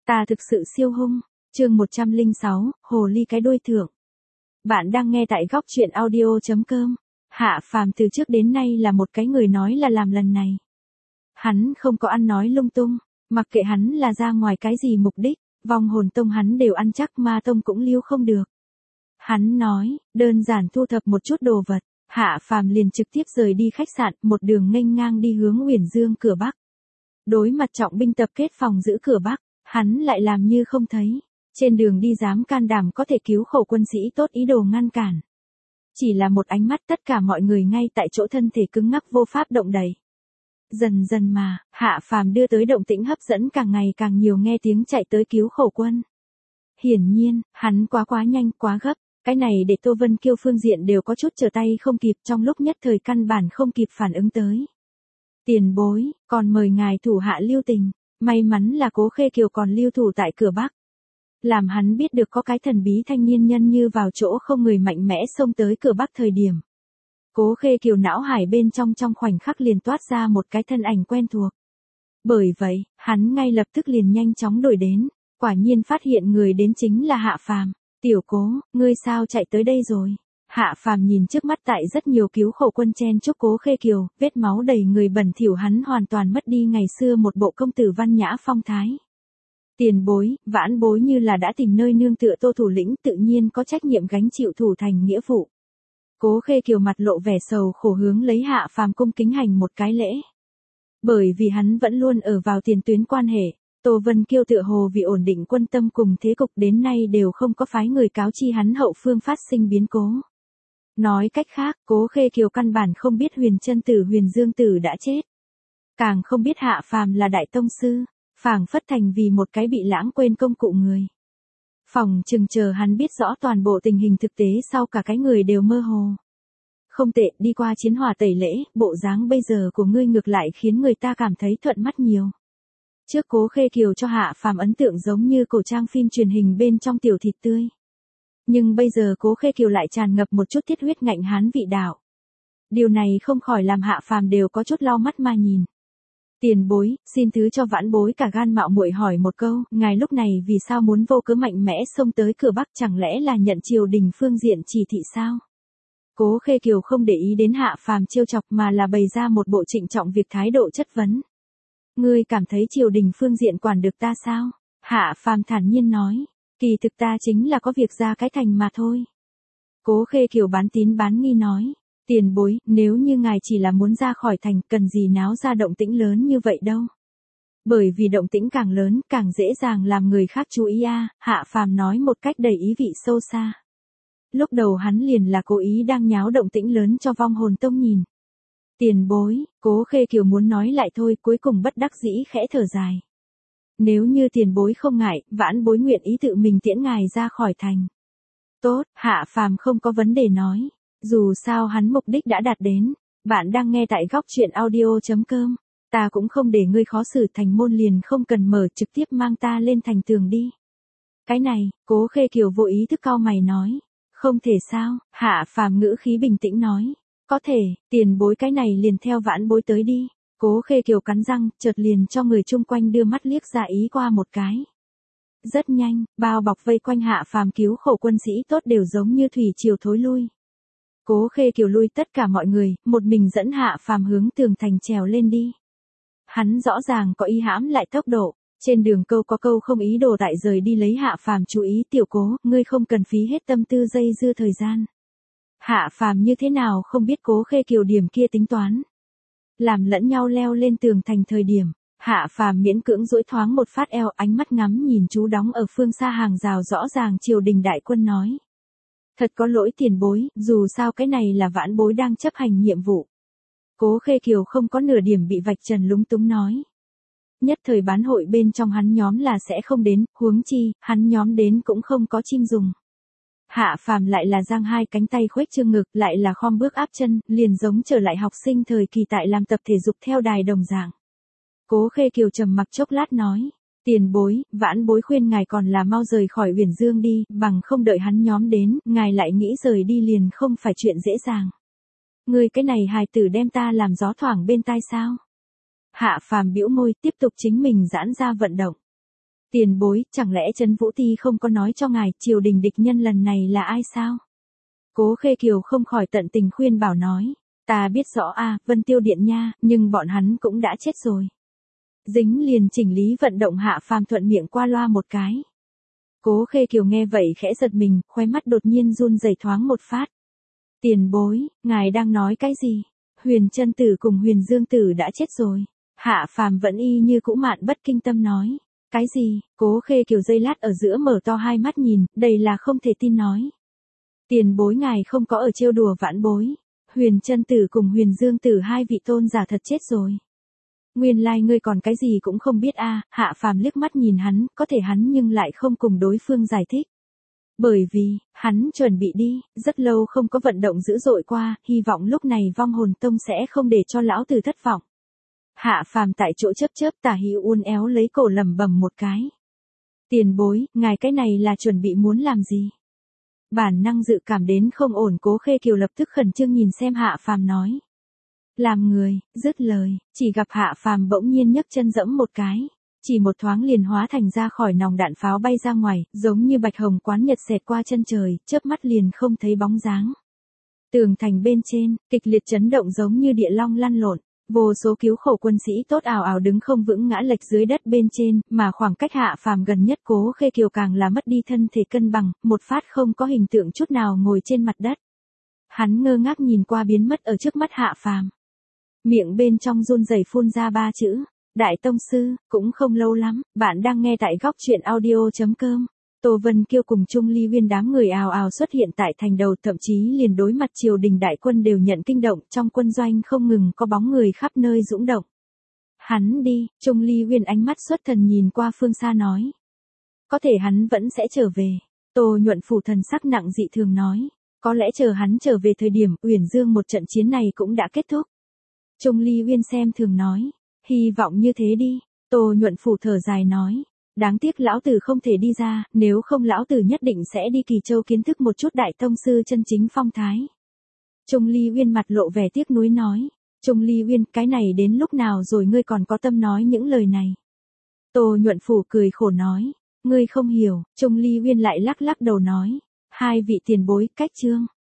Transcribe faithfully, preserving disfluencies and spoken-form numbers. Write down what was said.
Ta thực sự siêu hung. Chương một trăm lẻ sáu, Hồ ly cái đuôi thượng. Bạn đang nghe tại góc truyện audio chấm com. Hạ Phàm từ trước đến nay là một cái người nói là làm lần này. Hắn không có ăn nói lung tung, mặc kệ hắn là ra ngoài cái gì mục đích, vong hồn tông hắn đều ăn chắc, ma tông cũng lưu không được. Hắn nói, đơn giản thu thập một chút đồ vật, Hạ Phàm liền trực tiếp rời đi khách sạn, một đường nghênh ngang đi hướng Uyển Dương cửa Bắc. Đối mặt trọng binh tập kết phòng giữ cửa Bắc, hắn lại làm như không thấy. Trên đường đi dám can đảm có thể cứu khổ quân sĩ tốt ý đồ ngăn cản. Chỉ là một ánh mắt tất cả mọi người ngay tại chỗ thân thể cứng ngắc vô pháp động đậy. Dần dần mà, Hạ Phàm đưa tới động tĩnh hấp dẫn càng ngày càng nhiều nghe tiếng chạy tới cứu khổ quân. Hiển nhiên, hắn quá quá nhanh quá gấp, cái này để Tô Vân Kiêu phương diện đều có chút trở tay không kịp, trong lúc nhất thời căn bản không kịp phản ứng tới. Tiền bối, còn mời ngài thủ hạ lưu tình, may mắn là Cố Khê Kiều còn lưu thủ tại cửa Bắc. Làm hắn biết được có cái thần bí thanh niên nhân như vào chỗ không người mạnh mẽ xông tới cửa Bắc thời điểm. Cố Khê Kiều não hải bên trong trong khoảnh khắc liền toát ra một cái thân ảnh quen thuộc. Bởi vậy, hắn ngay lập tức liền nhanh chóng đuổi đến, quả nhiên phát hiện người đến chính là Hạ Phàm. Tiểu Cố, ngươi sao chạy tới đây rồi? Hạ Phàm nhìn trước mắt tại rất nhiều cứu khổ quân chen chúc Cố Khê Kiều, vết máu đầy người bẩn thỉu, hắn hoàn toàn mất đi ngày xưa một bộ công tử văn nhã phong thái. Tiền bối, vãn bối như là đã tìm nơi nương tựa Tô thủ lĩnh, tự nhiên có trách nhiệm gánh chịu thủ thành nghĩa vụ. Cố Khê Kiều mặt lộ vẻ sầu khổ hướng lấy Hạ Phàm cung kính hành một cái lễ. Bởi vì hắn vẫn luôn ở vào tiền tuyến quan hệ, Tô Vân Kiêu tựa hồ vì ổn định quân tâm cùng thế cục đến nay đều không có phái người cáo chi hắn hậu phương phát sinh biến cố. Nói cách khác, Cố Khê Kiều căn bản không biết Huyền Chân Tử Huyền Dương Tử đã chết. Càng không biết Hạ Phàm là đại tông sư, phảng phất thành vì một cái bị lãng quên công cụ người. Phòng chừng chờ hắn biết rõ toàn bộ tình hình thực tế sau cả cái người đều mơ hồ. Không tệ, đi qua chiến hỏa tẩy lễ, bộ dáng bây giờ của ngươi ngược lại khiến người ta cảm thấy thuận mắt nhiều. Trước Cố Khê Kiều cho Hạ Phàm ấn tượng giống như cổ trang phim truyền hình bên trong tiểu thịt tươi. Nhưng bây giờ Cố Khê Kiều lại tràn ngập một chút thiết huyết ngạnh hán vị đạo. Điều này không khỏi làm Hạ Phàm đều có chút lau mắt mà nhìn. Tiền bối, xin thứ cho vãn bối cả gan mạo muội hỏi một câu, ngài lúc này vì sao muốn vô cớ mạnh mẽ xông tới cửa Bắc, chẳng lẽ là nhận triều đình phương diện chỉ thị sao? Cố Khê Kiều không để ý đến Hạ Phàm trêu chọc mà là bày ra một bộ trịnh trọng việc thái độ chất vấn. Ngươi cảm thấy triều đình phương diện quản được ta sao? Hạ Phàm thản nhiên nói, kỳ thực ta chính là có việc ra cái thành mà thôi. Cố Khê Kiều bán tín bán nghi nói. Tiền bối, nếu như ngài chỉ là muốn ra khỏi thành, cần gì náo ra động tĩnh lớn như vậy đâu. Bởi vì động tĩnh càng lớn, càng dễ dàng làm người khác chú ý a. Hạ Phàm nói một cách đầy ý vị sâu xa. Lúc đầu hắn liền là cố ý đang nháo động tĩnh lớn cho vong hồn tông nhìn. Tiền bối, Cố Khê Kiều muốn nói lại thôi, cuối cùng bất đắc dĩ khẽ thở dài. Nếu như tiền bối không ngại, vãn bối nguyện ý tự mình tiễn ngài ra khỏi thành. Tốt, Hạ Phàm không có vấn đề nói. Dù sao hắn mục đích đã đạt đến. Bạn đang nghe tại góc truyện audio chấm com. Ta cũng không để ngươi khó xử, thành môn liền không cần mở, trực tiếp mang ta lên thành tường đi. Cái này, Cố Khê Kiều vô ý thức cau mày nói. Không thể sao? Hạ Phàm ngữ khí bình tĩnh nói. Có thể, tiền bối cái này liền theo vãn bối tới đi. Cố Khê Kiều cắn răng, chợt liền cho người chung quanh đưa mắt liếc ra ý qua một cái. Rất nhanh, bao bọc vây quanh Hạ Phàm cứu khổ quân sĩ tốt đều giống như thủy triều thối lui. Cố Khê Kiều lui tất cả mọi người, một mình dẫn Hạ Phàm hướng tường thành trèo lên đi. Hắn rõ ràng có ý hãm lại tốc độ, trên đường câu có câu không ý đồ tại rời đi lấy Hạ Phàm chú ý. Tiểu Cố, ngươi không cần phí hết tâm tư dây dưa thời gian. Hạ Phàm như thế nào không biết Cố Khê Kiều điểm kia tính toán. Làm lẫn nhau leo lên tường thành thời điểm, Hạ Phàm miễn cưỡng duỗi thoáng một phát eo, ánh mắt ngắm nhìn chú đóng ở phương xa hàng rào rõ ràng triều đình đại quân nói. Thật có lỗi tiền bối, dù sao cái này là vãn bối đang chấp hành nhiệm vụ. Cố Khê Kiều không có nửa điểm bị vạch trần lúng túng nói. Nhất thời bán hội bên trong hắn nhóm là sẽ không đến, huống chi, hắn nhóm đến cũng không có chim dùng. Hạ Phàm lại là giang hai cánh tay khuếch trương ngực, lại là khom bước áp chân, liền giống trở lại học sinh thời kỳ tại làm tập thể dục theo đài đồng dạng. Cố Khê Kiều trầm mặc chốc lát nói. Tiền bối, vãn bối khuyên ngài còn là mau rời khỏi Uyển Dương đi, bằng không đợi hắn nhóm đến, ngài lại nghĩ rời đi liền không phải chuyện dễ dàng. Ngươi cái này hài tử đem ta làm gió thoảng bên tai sao? Hạ Phàm bĩu môi, tiếp tục chính mình giãn ra vận động. Tiền bối, chẳng lẽ Trấn Vũ Ti không có nói cho ngài, triều đình địch nhân lần này là ai sao? Cố Khê Kiều không khỏi tận tình khuyên bảo nói, ta biết rõ a, Vân Tiêu Điện nha, nhưng bọn hắn cũng đã chết rồi. Dính liền chỉnh lý vận động Hạ Phàm thuận miệng qua loa một cái. Cố Khê Kiều nghe vậy khẽ giật mình, khóe mắt đột nhiên run rẩy thoáng một phát. Tiền bối, ngài đang nói cái gì? Huyền Chân Tử cùng Huyền Dương Tử đã chết rồi. Hạ Phàm vẫn y như cũ mạn bất kinh tâm nói. Cái gì? Cố Khê Kiều giây lát ở giữa mở to hai mắt nhìn, đầy là không thể tin nói. Tiền bối ngài không có ở trêu đùa vãn bối. Huyền Chân Tử cùng Huyền Dương Tử hai vị tôn giả thật chết rồi. Nguyên lai like ngươi còn cái gì cũng không biết a. Hạ Phàm liếc mắt nhìn hắn, có thể hắn nhưng lại không cùng đối phương giải thích. Bởi vì, hắn chuẩn bị đi, rất lâu không có vận động dữ dội qua, hy vọng lúc này vong hồn tông sẽ không để cho lão tử thất vọng. Hạ Phàm tại chỗ chớp chớp tả hữu uốn éo lấy cổ lẩm bẩm một cái. Tiền bối, ngài cái này là chuẩn bị muốn làm gì? Bản năng dự cảm đến không ổn, Cố Khê Kiều lập tức khẩn trương nhìn xem Hạ Phàm nói. Làm người, dứt lời, chỉ gặp Hạ Phàm bỗng nhiên nhấc chân giẫm một cái. Chỉ một thoáng liền hóa thành ra khỏi nòng đạn pháo bay ra ngoài, giống như bạch hồng quán nhật xẹt qua chân trời, chớp mắt liền không thấy bóng dáng. Tường thành bên trên, kịch liệt chấn động giống như địa long lăn lộn, vô số cứu khổ quân sĩ tốt ào ào đứng không vững ngã lệch dưới đất bên trên, mà khoảng cách Hạ Phàm gần nhất Cố Khê Kiều càng là mất đi thân thể cân bằng, một phát không có hình tượng chút nào ngồi trên mặt đất. Hắn ngơ ngác nhìn qua biến mất ở trước mắt Hạ Phàm. Miệng bên trong run rẩy phun ra ba chữ. Đại tông sư, cũng không lâu lắm, bạn đang nghe tại góc truyện audio chấm com. Tô Vân Kiêu cùng Trung Ly Uyên đám người ào ào xuất hiện tại thành đầu, thậm chí liền đối mặt triều đình đại quân đều nhận kinh động, trong quân doanh không ngừng có bóng người khắp nơi dũng động. Hắn đi, Trung Ly Uyên ánh mắt xuất thần nhìn qua phương xa nói. Có thể hắn vẫn sẽ trở về. Tô Nhuận Phủ thần sắc nặng dị thường nói. Có lẽ chờ hắn trở về thời điểm Uyển Dương một trận chiến này cũng đã kết thúc. Trung Ly Uyên xem thường nói. Hy vọng như thế đi, Tô Nhuận Phủ thở dài nói. Đáng tiếc lão tử không thể đi ra, nếu không lão tử nhất định sẽ đi Kỳ Châu kiến thức một chút đại tông sư chân chính phong thái. Trung Ly Uyên mặt lộ vẻ tiếc nuối nói. Trung Ly Uyên, cái này đến lúc nào rồi ngươi còn có tâm nói những lời này? Tô Nhuận Phủ cười khổ nói. Ngươi không hiểu, Trung Ly Uyên lại lắc lắc đầu nói. Hai vị tiền bối, cách chương.